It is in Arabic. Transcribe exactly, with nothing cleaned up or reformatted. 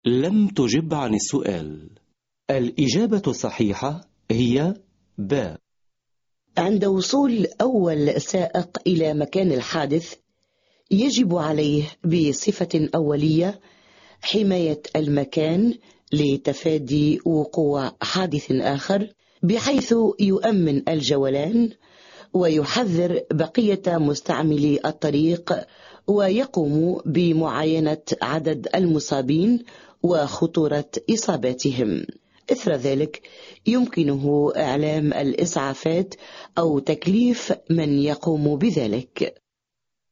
لم تجب عن السؤال. الإجابة الصحيحة هي ب. عند وصول أول سائق إلى مكان الحادث يجب عليه بصفة أولية حماية المكان لتفادي وقوع حادث آخر، بحيث يؤمن الجولان ويحذر بقية مستعملي الطريق، ويقوم بمعاينة عدد المصابين وخطورة إصاباتهم. إثر ذلك يمكنه إعلام الإسعافات أو تكليف من يقوم بذلك.